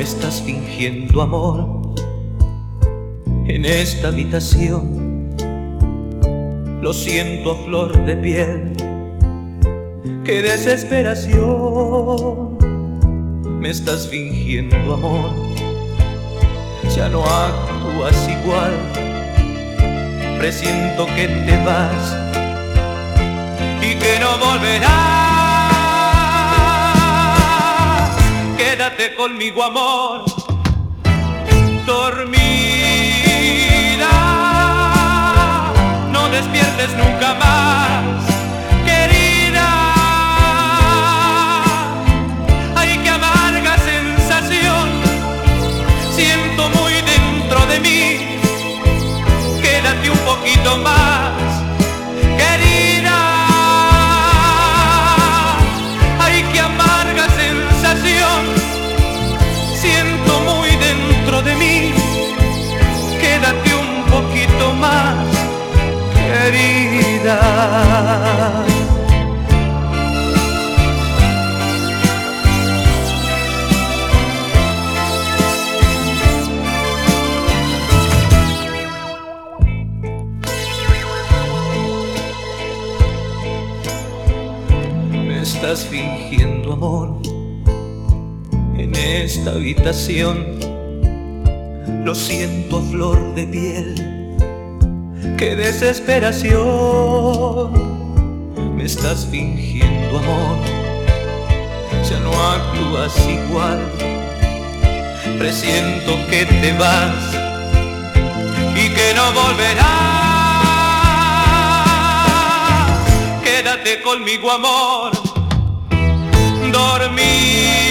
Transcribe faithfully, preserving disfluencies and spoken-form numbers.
estás fingiendo amor en esta habitación. Lo siento a flor de piel, qué desesperación. Me estás fingiendo amor, ya no actúas igual. Presiento que te vas y que no volverás. Quédate conmigo, amor, dormida, no despiertes nunca más, querida. Ay, qué amarga sensación siento muy dentro de mí. Quédate un poquito más, querida. Ay, qué amarga sensación siento muy dentro de mí. Quédate un poquito más, querida. Me estás fingiendo amor en esta habitación. Lo siento a flor de piel, qué desesperación. Me estás fingiendo amor, ya no actúas igual. Presiento que te vas y que no volverás. Quédate conmigo, amor, dormir.